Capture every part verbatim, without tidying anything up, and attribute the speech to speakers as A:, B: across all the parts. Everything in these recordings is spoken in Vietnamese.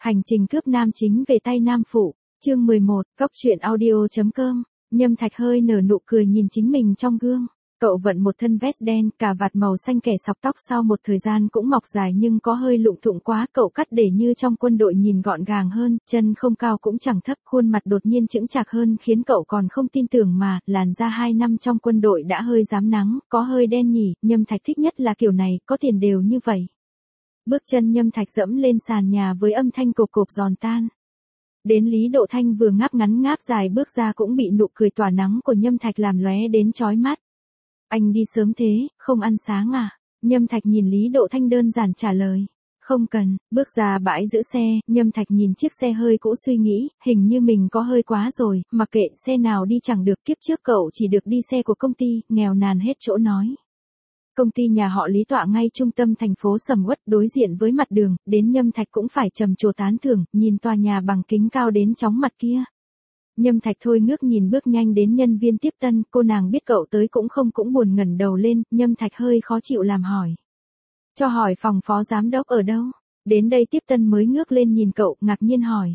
A: Hành trình cướp nam chính về tay nam phụ, chương mười một, cốc truyện audio.com, Nhâm Thạch hơi nở nụ cười nhìn chính mình trong gương. Cậu vận một thân vest đen, cà vạt màu xanh kẻ sọc tóc sau một thời gian cũng mọc dài nhưng có hơi lụng thụng quá, cậu cắt để như trong quân đội nhìn gọn gàng hơn, chân không cao cũng chẳng thấp, khuôn mặt đột nhiên chững chạc hơn khiến cậu còn không tin tưởng mà, làn da hai năm trong quân đội đã hơi rám nắng, có hơi đen nhỉ, Nhâm Thạch thích nhất là kiểu này, có tiền đều như vậy. Bước chân Nhâm Thạch dẫm lên sàn nhà với âm thanh cộp cộp giòn tan. Đến Lý Độ Thanh vừa ngáp ngắn ngáp dài bước ra cũng bị nụ cười tỏa nắng của Nhâm Thạch làm lóe đến chói mắt. Anh đi sớm thế, không ăn sáng à? Nhâm Thạch nhìn Lý Độ Thanh đơn giản trả lời. Không cần, bước ra bãi giữ xe, Nhâm Thạch nhìn chiếc xe hơi cũ suy nghĩ, hình như mình có hơi quá rồi, mặc kệ xe nào đi chẳng được, kiếp trước cậu chỉ được đi xe của công ty, nghèo nàn hết chỗ nói. Công ty nhà họ Lý tọa ngay trung tâm thành phố sầm uất đối diện với mặt đường, đến Nhâm Thạch cũng phải trầm trồ tán thưởng, nhìn tòa nhà bằng kính cao đến chóng mặt kia. Nhâm Thạch thôi ngước nhìn bước nhanh đến nhân viên tiếp tân, cô nàng biết cậu tới cũng không cũng buồn ngẩng đầu lên, Nhâm Thạch hơi khó chịu làm hỏi. Cho hỏi phòng phó giám đốc ở đâu? Đến đây tiếp tân mới ngước lên nhìn cậu, ngạc nhiên hỏi.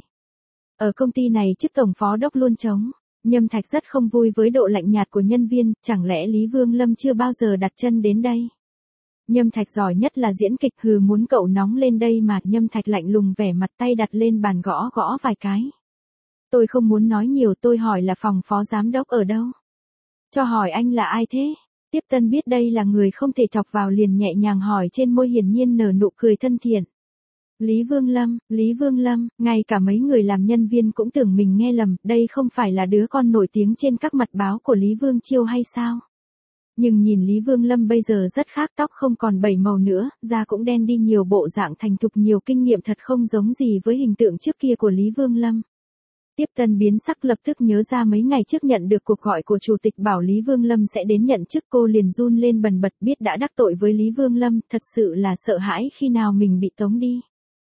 A: Ở công ty này chức tổng phó đốc luôn trống. Nhâm Thạch rất không vui với độ lạnh nhạt của nhân viên, chẳng lẽ Lý Vương Lâm chưa bao giờ đặt chân đến đây? Nhâm Thạch giỏi nhất là diễn kịch, hừ muốn cậu nóng lên đây mà, Nhâm Thạch lạnh lùng vẻ mặt tay đặt lên bàn gõ gõ vài cái. Tôi không muốn nói nhiều, tôi hỏi là phòng phó giám đốc ở đâu? Cho hỏi anh là ai thế? Tiếp tân biết đây là người không thể chọc vào liền nhẹ nhàng hỏi, trên môi hiển nhiên nở nụ cười thân thiện. Lý Vương Lâm, Lý Vương Lâm, ngay cả mấy người làm nhân viên cũng tưởng mình nghe lầm, đây không phải là đứa con nổi tiếng trên các mặt báo của Lý Vương Chiêu hay sao? Nhưng nhìn Lý Vương Lâm bây giờ rất khác, tóc không còn bảy màu nữa, da cũng đen đi nhiều, bộ dạng thành thục nhiều kinh nghiệm thật không giống gì với hình tượng trước kia của Lý Vương Lâm. Tiếp tân biến sắc lập tức nhớ ra mấy ngày trước nhận được cuộc gọi của chủ tịch bảo Lý Vương Lâm sẽ đến nhận chức, cô liền run lên bần bật, biết đã đắc tội với Lý Vương Lâm, thật sự là sợ hãi khi nào mình bị tống đi.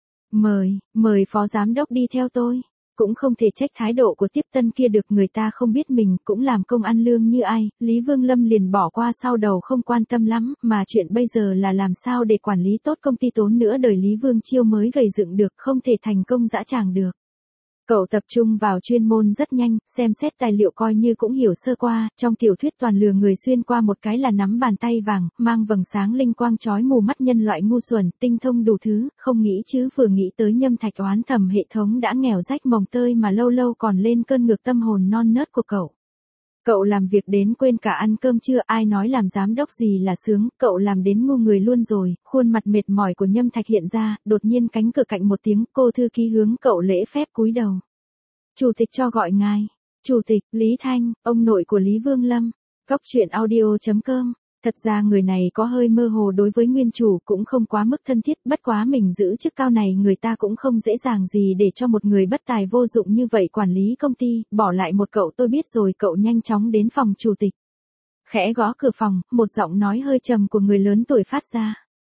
A: Mời, mời phó giám đốc đi theo tôi. Cũng không thể trách thái độ của tiếp tân kia được, người ta không biết mình cũng làm công ăn lương như ai, Lý Vương Lâm liền bỏ qua sau đầu không quan tâm lắm, mà chuyện bây giờ là làm sao để quản lý tốt công ty, tốn nữa đời Lý Vương Chiêu mới gầy dựng được, không thể thành công dã tràng được. Cậu tập trung vào chuyên môn rất nhanh, xem xét tài liệu coi như cũng hiểu sơ qua, trong tiểu thuyết toàn lừa người xuyên qua một cái là nắm bàn tay vàng, mang vầng sáng linh quang chói mù mắt, nhân loại ngu xuẩn, tinh thông đủ thứ, không nghĩ chứ vừa nghĩ tới Nhâm Thạch oán thầm hệ thống đã nghèo rách mồng tơi mà lâu lâu còn lên cơn ngược tâm hồn non nớt của cậu. Cậu làm việc đến quên cả ăn cơm trưa, ai nói làm giám đốc gì là sướng, cậu làm đến ngu người luôn rồi, khuôn mặt mệt mỏi của Nhâm Thạch hiện ra, đột nhiên cánh cửa cạnh một tiếng, cô thư ký hướng cậu lễ phép cúi đầu. Chủ tịch cho gọi ngài. Chủ tịch, Lý Thanh, ông nội của Lý Vương Lâm. Cốc truyện audio.com. Thật ra người này có hơi mơ hồ đối với nguyên chủ, cũng không quá mức thân thiết, bất quá mình giữ chức cao này người ta cũng không dễ dàng gì để cho một người bất tài vô dụng như vậy quản lý công ty, bỏ lại một cậu. Tôi biết rồi, cậu nhanh chóng đến phòng chủ tịch. Khẽ gõ cửa phòng, một giọng nói hơi trầm của người lớn tuổi phát ra.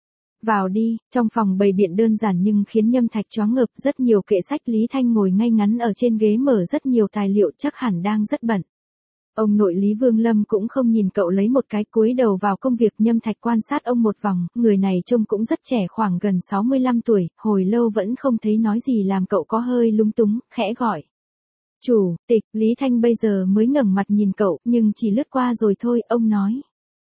A: Vào đi, trong phòng bày biện đơn giản nhưng khiến Nhâm Thạch choáng ngợp, rất nhiều kệ sách, Lý Thanh ngồi ngay ngắn ở trên ghế mở rất nhiều tài liệu, chắc hẳn đang rất bận. Ông nội Lý Vương Lâm cũng không nhìn cậu lấy một cái, cúi đầu vào công việc. Nhâm Thạch quan sát ông một vòng, người này trông cũng rất trẻ, khoảng gần sáu mươi lăm tuổi, hồi lâu vẫn không thấy nói gì làm cậu có hơi lúng túng, khẽ gọi. Chủ tịch, Lý Thanh bây giờ mới ngẩng mặt nhìn cậu, nhưng chỉ lướt qua rồi thôi, ông nói.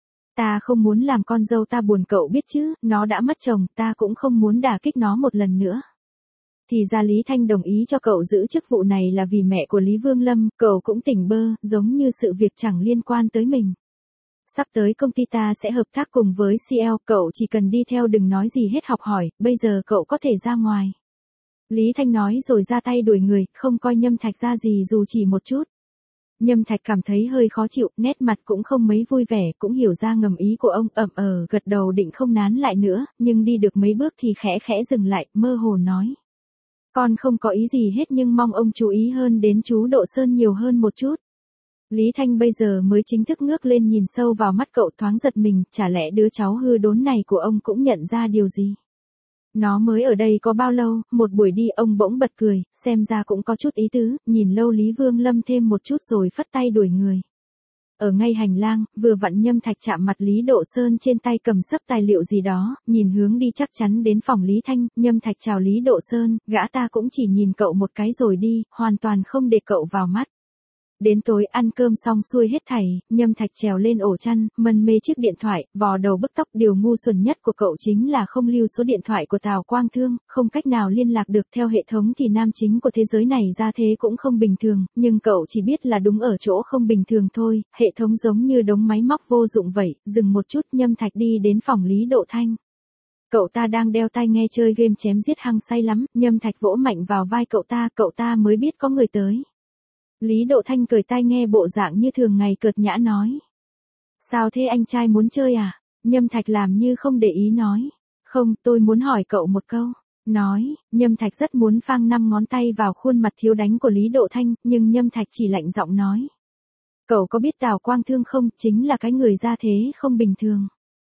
A: Ta không muốn làm con dâu ta buồn, cậu biết chứ, nó đã mất chồng, ta cũng không muốn đả kích nó một lần nữa. Thì ra Lý Thanh đồng ý cho cậu giữ chức vụ này là vì mẹ của Lý Vương Lâm, cậu cũng tỉnh bơ, giống như sự việc chẳng liên quan tới mình. Sắp tới công ty ta sẽ hợp tác cùng với xê lờ, cậu chỉ cần đi theo đừng nói gì hết, học hỏi, bây giờ cậu có thể ra ngoài. Lý Thanh nói rồi ra tay đuổi người, không coi Nhâm Thạch ra gì dù chỉ một chút. Nhâm Thạch cảm thấy hơi khó chịu, nét mặt cũng không mấy vui vẻ, cũng hiểu ra ngầm ý của ông, ậm ờ gật đầu định không nán lại nữa, nhưng đi được mấy bước thì khẽ khẽ dừng lại, mơ hồ nói. Con không có ý gì hết nhưng mong ông chú ý hơn đến chú Độ Sơn nhiều hơn một chút. Lý Thanh bây giờ mới chính thức ngước lên nhìn sâu vào mắt cậu, thoáng giật mình, chả lẽ đứa cháu hư đốn này của ông cũng nhận ra điều gì? Nó mới ở đây có bao lâu, một buổi đi ông bỗng bật cười, xem ra cũng có chút ý tứ, nhìn lâu Lý Vương Lâm thêm một chút rồi phất tay đuổi người. Ở ngay hành lang, vừa vặn Nhâm Thạch chạm mặt Lý Độ Sơn trên tay cầm sấp tài liệu gì đó, nhìn hướng đi chắc chắn đến phòng Lý Thanh, Nhâm Thạch chào Lý Độ Sơn, gã ta cũng chỉ nhìn cậu một cái rồi đi, hoàn toàn không để cậu vào mắt. Đến tối ăn cơm xong xuôi hết thảy, Nhâm Thạch trèo lên ổ chăn, mân mê chiếc điện thoại, vò đầu bứt tóc. Điều ngu xuẩn nhất của cậu chính là không lưu số điện thoại của Tào Quang Thương, không cách nào liên lạc được. Theo hệ thống thì nam chính của thế giới này ra thế cũng không bình thường, nhưng cậu chỉ biết là đúng ở chỗ không bình thường thôi. Hệ thống giống như đống máy móc vô dụng vậy. Dừng một chút, Nhâm Thạch đi đến phòng Lý Độ Thanh. Cậu ta đang đeo tai nghe chơi game chém giết hăng say lắm, Nhâm Thạch vỗ mạnh vào vai cậu ta, cậu ta mới biết có người tới. Lý Độ Thanh cởi tai nghe bộ dạng như thường ngày cợt nhã nói. Sao thế, anh trai muốn chơi à? Nhâm Thạch làm như không để ý nói. Không, tôi muốn hỏi cậu một câu. Nói, Nhâm Thạch rất muốn phang năm ngón tay vào khuôn mặt thiếu đánh của Lý Độ Thanh, nhưng Nhâm Thạch chỉ lạnh giọng nói. Cậu có biết Tào Quang Thương không, chính là cái người ra thế không bình thường.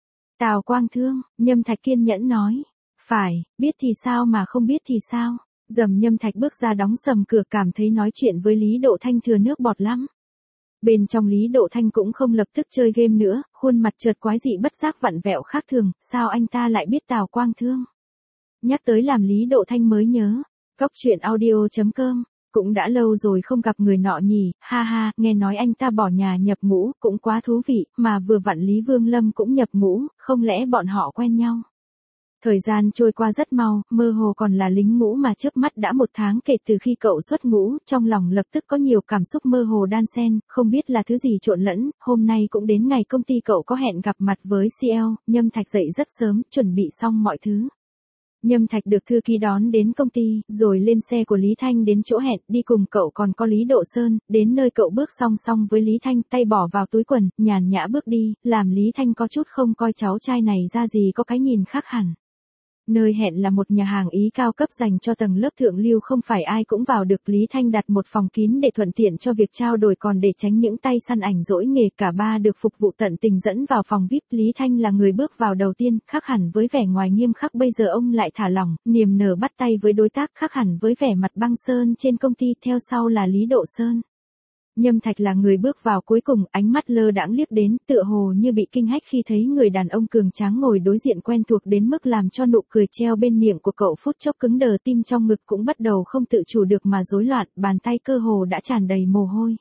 A: Tào Quang Thương, Nhâm Thạch kiên nhẫn nói. Phải, biết thì sao mà không biết thì sao. Dầm Nhâm Thạch bước ra đóng sầm cửa, cảm thấy nói chuyện với Lý Độ Thanh thừa nước bọt lắm. Bên trong Lý Độ Thanh cũng không lập tức chơi game nữa, khuôn mặt chợt quái dị bất giác vặn vẹo khác thường, sao anh ta lại biết Tào Quang Thương? Nhắc tới làm Lý Độ Thanh mới nhớ, cóc truyện audio chấm com, cũng đã lâu rồi không gặp người nọ nhỉ, ha ha, nghe nói anh ta bỏ nhà nhập ngũ, cũng quá thú vị, mà vừa vặn Lý Vương Lâm cũng nhập ngũ, không lẽ bọn họ quen nhau? Thời gian trôi qua rất mau, mơ hồ còn là lính ngũ mà chớp mắt đã một tháng kể từ khi cậu xuất ngũ, trong lòng lập tức có nhiều cảm xúc mơ hồ đan xen, không biết là thứ gì trộn lẫn. Hôm nay cũng đến ngày công ty cậu có hẹn gặp mặt với xê e ô, Nhâm Thạch dậy rất sớm, chuẩn bị xong mọi thứ. Nhâm Thạch được thư ký đón đến công ty, rồi lên xe của Lý Thanh đến chỗ hẹn, đi cùng cậu còn có Lý Độ Sơn. Đến nơi cậu bước song song với Lý Thanh, tay bỏ vào túi quần, nhàn nhã bước đi, làm Lý Thanh có chút không coi cháu trai này ra gì, có cái nhìn khác hẳn. Nơi hẹn là một nhà hàng Ý cao cấp dành cho tầng lớp thượng lưu, không phải ai cũng vào được. Lý Thanh đặt một phòng kín để thuận tiện cho việc trao đổi, còn để tránh những tay săn ảnh dỗi nghề. Cả ba được phục vụ tận tình dẫn vào phòng vi ai pi. Lý Thanh là người bước vào đầu tiên, khác hẳn với vẻ ngoài nghiêm khắc bây giờ ông lại thả lỏng, niềm nở bắt tay với đối tác, khác hẳn với vẻ mặt băng sơn trên công ty. Theo sau là Lý Độ Sơn. Nhâm Thạch là người bước vào cuối cùng, ánh mắt lơ đãng liếc đến, tựa hồ như bị kinh hách khi thấy người đàn ông cường tráng ngồi đối diện quen thuộc đến mức làm cho nụ cười treo bên miệng của cậu phút chốc cứng đờ, tim trong ngực cũng bắt đầu không tự chủ được mà rối loạn, bàn tay cơ hồ đã tràn đầy mồ hôi.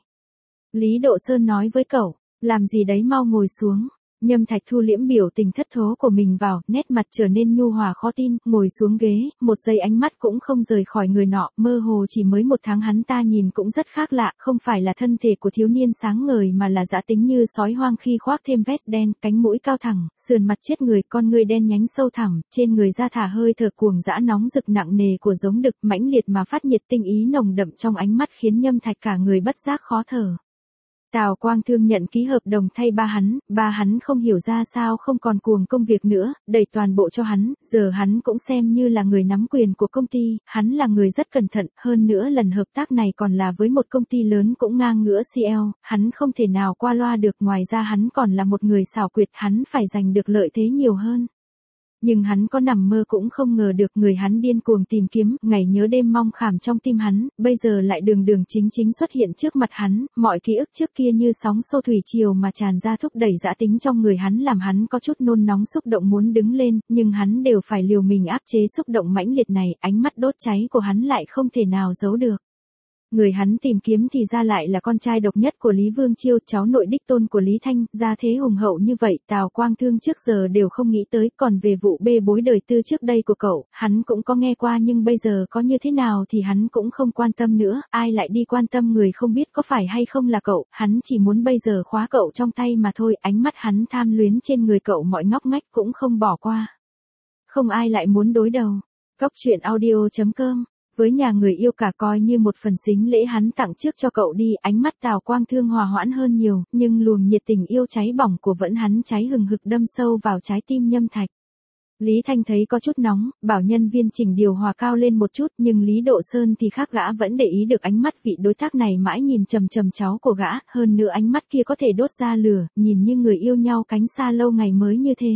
A: Lý Độ Sơn nói với cậu, làm gì đấy, mau ngồi xuống. Nhâm Thạch thu liễm biểu tình thất thố của mình vào, nét mặt trở nên nhu hòa khó tin, ngồi xuống ghế, một giây ánh mắt cũng không rời khỏi người nọ, mơ hồ chỉ mới một tháng hắn ta nhìn cũng rất khác lạ, không phải là thân thể của thiếu niên sáng ngời mà là dã tính như sói hoang khi khoác thêm vest đen, cánh mũi cao thẳng, sườn mặt chết người, con người đen nhánh sâu thẳm, trên người da thả hơi thở cuồng dã nóng rực nặng nề của giống đực, mãnh liệt mà phát nhiệt, tinh ý nồng đậm trong ánh mắt khiến Nhâm Thạch cả người bất giác khó thở. Tào Quang Thương nhận ký hợp đồng thay ba hắn, ba hắn không hiểu ra sao không còn cuồng công việc nữa, đẩy toàn bộ cho hắn, giờ hắn cũng xem như là người nắm quyền của công ty, hắn là người rất cẩn thận, hơn nữa lần hợp tác này còn là với một công ty lớn cũng ngang ngửa xê e ô, hắn không thể nào qua loa được, ngoài ra hắn còn là một người xảo quyệt, hắn phải giành được lợi thế nhiều hơn. Nhưng hắn có nằm mơ cũng không ngờ được người hắn điên cuồng tìm kiếm, ngày nhớ đêm mong khảm trong tim hắn, bây giờ lại đường đường chính chính xuất hiện trước mặt hắn, mọi ký ức trước kia như sóng xô thủy triều mà tràn ra, thúc đẩy dã tính trong người hắn, làm hắn có chút nôn nóng xúc động muốn đứng lên, nhưng hắn đều phải liều mình áp chế xúc động mãnh liệt này, ánh mắt đốt cháy của hắn lại không thể nào giấu được. Người hắn tìm kiếm thì ra lại là con trai độc nhất của Lý Vương Chiêu, cháu nội đích tôn của Lý Thanh, gia thế hùng hậu như vậy, Tào Quang Thương trước giờ đều không nghĩ tới, còn về vụ bê bối đời tư trước đây của cậu, hắn cũng có nghe qua nhưng bây giờ có như thế nào thì hắn cũng không quan tâm nữa, ai lại đi quan tâm người không biết có phải hay không là cậu, hắn chỉ muốn bây giờ khóa cậu trong tay mà thôi, ánh mắt hắn tham luyến trên người cậu, mọi ngóc ngách cũng không bỏ qua. Không ai lại muốn đối đầu. Cóc truyện audio chấm com với nhà người yêu cả coi như một phần sính lễ hắn tặng trước cho cậu đi, ánh mắt Tào Quang Thương hòa hoãn hơn nhiều, nhưng luồng nhiệt tình yêu cháy bỏng của vẫn hắn cháy hừng hực đâm sâu vào trái tim Nhâm Thạch. Lý Thanh thấy có chút nóng, bảo nhân viên chỉnh điều hòa cao lên một chút, nhưng Lý Độ Sơn thì khác, gã vẫn để ý được ánh mắt vị đối tác này mãi nhìn chằm chằm cháu của gã, hơn nữa ánh mắt kia có thể đốt ra lửa, nhìn như người yêu nhau cánh xa lâu ngày mới như thế.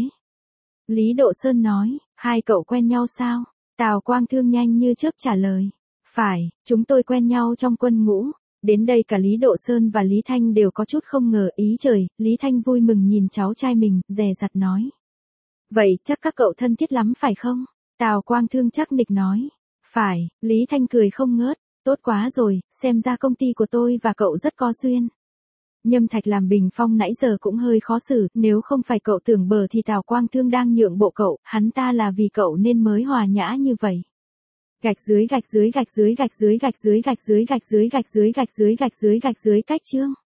A: Lý Độ Sơn nói, hai cậu quen nhau sao? Tào Quang Thương nhanh như chớp trả lời. Phải, chúng tôi quen nhau trong quân ngũ. Đến đây cả Lý Độ Sơn và Lý Thanh đều có chút không ngờ, ý trời, Lý Thanh vui mừng nhìn cháu trai mình, dè dặt nói. Vậy chắc các cậu thân thiết lắm phải không? Tào Quang Thương chắc nịch nói. Phải, Lý Thanh cười không ngớt, tốt quá rồi, xem ra công ty của tôi và cậu rất có duyên. Nhâm Thạch làm bình phong nãy giờ cũng hơi khó xử, nếu không phải cậu tưởng bờ thì Tào Quang Thương đang nhượng bộ cậu, hắn ta là vì cậu nên mới hòa nhã như vậy. Gạch dưới gạch dưới gạch dưới gạch dưới gạch dưới gạch dưới gạch dưới gạch dưới gạch dưới gạch dưới gạch dưới cách chương.